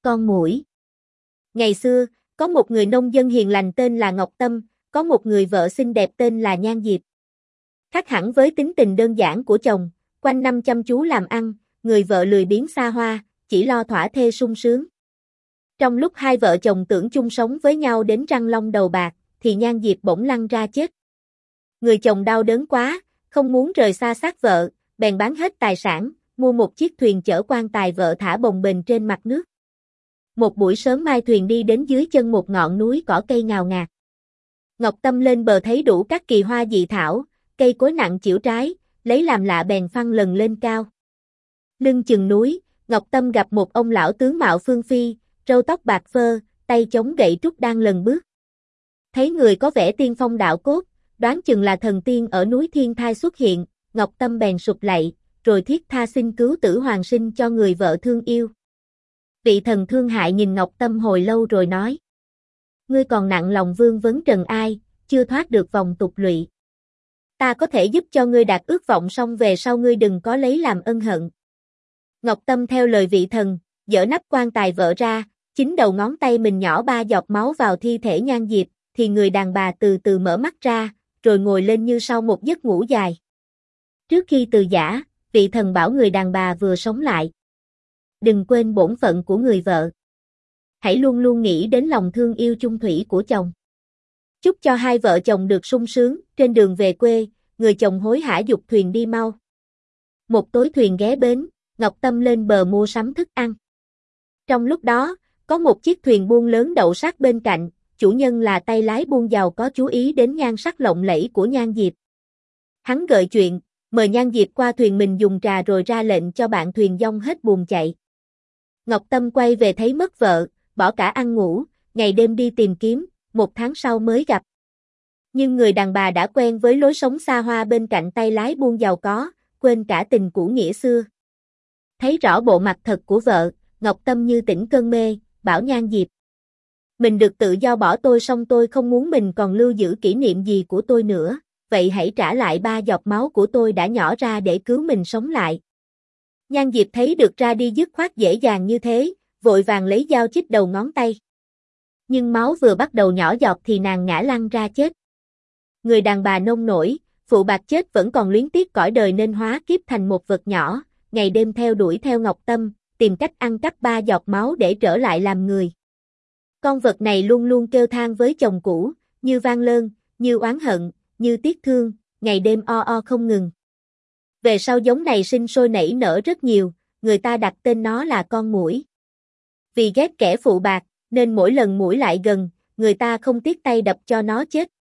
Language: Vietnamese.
Con muỗi. Ngày xưa, có một người nông dân hiền lành tên là Ngọc Tâm, có một người vợ xinh đẹp tên là Nhan Diệp. Khác hẳn với tính tình đơn giản của chồng, quanh năm chăm chú làm ăn, người vợ lười biếng xa hoa, chỉ lo thỏa thê sung sướng. Trong lúc hai vợ chồng tưởng chung sống với nhau đến răng long đầu bạc, thì Nhan Diệp bỗng lăn ra chết. Người chồng đau đớn quá, không muốn rời xa xác vợ, bèn bán hết tài sản, mua một chiếc thuyền chở quan tài vợ thả bồng bềnh trên mặt nước. Một buổi sớm mai thuyền đi đến dưới chân một ngọn núi cỏ cây ngào ngạt. Ngọc Tâm lên bờ thấy đủ các kỳ hoa dị thảo, cây cối nặng chịu trái, lấy làm lạ bèn phăng lần lên cao. Lưng chừng núi, Ngọc Tâm gặp một ông lão tướng mạo phương phi, râu tóc bạc phơ, tay chống gậy trúc đang lần bước. Thấy người có vẻ tiên phong đạo cốt, đoán chừng là thần tiên ở núi Thiên Thai xuất hiện, Ngọc Tâm bèn sụp lạy, rồi thiết tha xin cứu tử hoàng sinh cho người vợ thương yêu. Vị thần thương hại nhìn Ngọc Tâm hồi lâu rồi nói: Ngươi còn nặng lòng vương vấn trần ai, chưa thoát được vòng tục lụy. Ta có thể giúp cho ngươi đạt ước vọng, xong về sau ngươi đừng có lấy làm ân hận. Ngọc Tâm theo lời vị thần, dỡ nắp quan tài vỡ ra, chính đầu ngón tay mình nhỏ 3 giọt máu vào thi thể Nhan Diệp, thì người đàn bà từ từ mở mắt ra, rồi ngồi lên như sau một giấc ngủ dài. Trước khi từ giã, vị thần bảo người đàn bà vừa sống lại: Đừng quên bổn phận của người vợ. Hãy luôn luôn nghĩ đến lòng thương yêu chung thủy của chồng. Chúc cho hai vợ chồng được sung sướng. Trên đường về quê, người chồng hối hả giục thuyền đi mau. Một tối thuyền ghé bến, Ngọc Tâm lên bờ mua sắm thức ăn. Trong lúc đó, có một chiếc thuyền buôn lớn đậu sát bên cạnh, chủ nhân là tay lái buôn giàu có chú ý đến nhan sắc lộng lẫy của Nhan Diệp. Hắn gợi chuyện, mời Nhan Diệp qua thuyền mình dùng trà rồi ra lệnh cho bạn thuyền dong hết buồm chạy. Ngọc Tâm quay về thấy mất vợ, bỏ cả ăn ngủ, ngày đêm đi tìm kiếm, 1 tháng sau mới gặp. Nhưng người đàn bà đã quen với lối sống xa hoa bên cạnh tay lái buôn giàu có, quên cả tình cũ nghĩa xưa. Thấy rõ bộ mặt thật của vợ, Ngọc Tâm như tỉnh cơn mê, bảo Nhan Diệp: Mình được tự do bỏ tôi, xong tôi không muốn mình còn lưu giữ kỷ niệm gì của tôi nữa, vậy hãy trả lại 3 giọt máu của tôi đã nhỏ ra để cứu mình sống lại. Nhan Diệp thấy được ra đi dứt khoát dễ dàng như thế, vội vàng lấy dao chích đầu ngón tay. Nhưng máu vừa bắt đầu nhỏ giọt thì nàng ngã lăn ra chết. Người đàn bà nông nổi, phụ bạc chết vẫn còn luyến tiếc cõi đời nên hóa kiếp thành một vật nhỏ, ngày đêm theo đuổi theo Ngọc Tâm, tìm cách ăn cắp 3 giọt máu để trở lại làm người. Con vật này luôn luôn kêu than với chồng cũ, như van lơn, như oán hận, như tiếc thương, ngày đêm o o không ngừng. Về sau giống này sinh sôi nảy nở rất nhiều, người ta đặt tên nó là con muỗi. Vì ghét kẻ phụ bạc, nên mỗi lần muỗi lại gần, người ta không tiếc tay đập cho nó chết.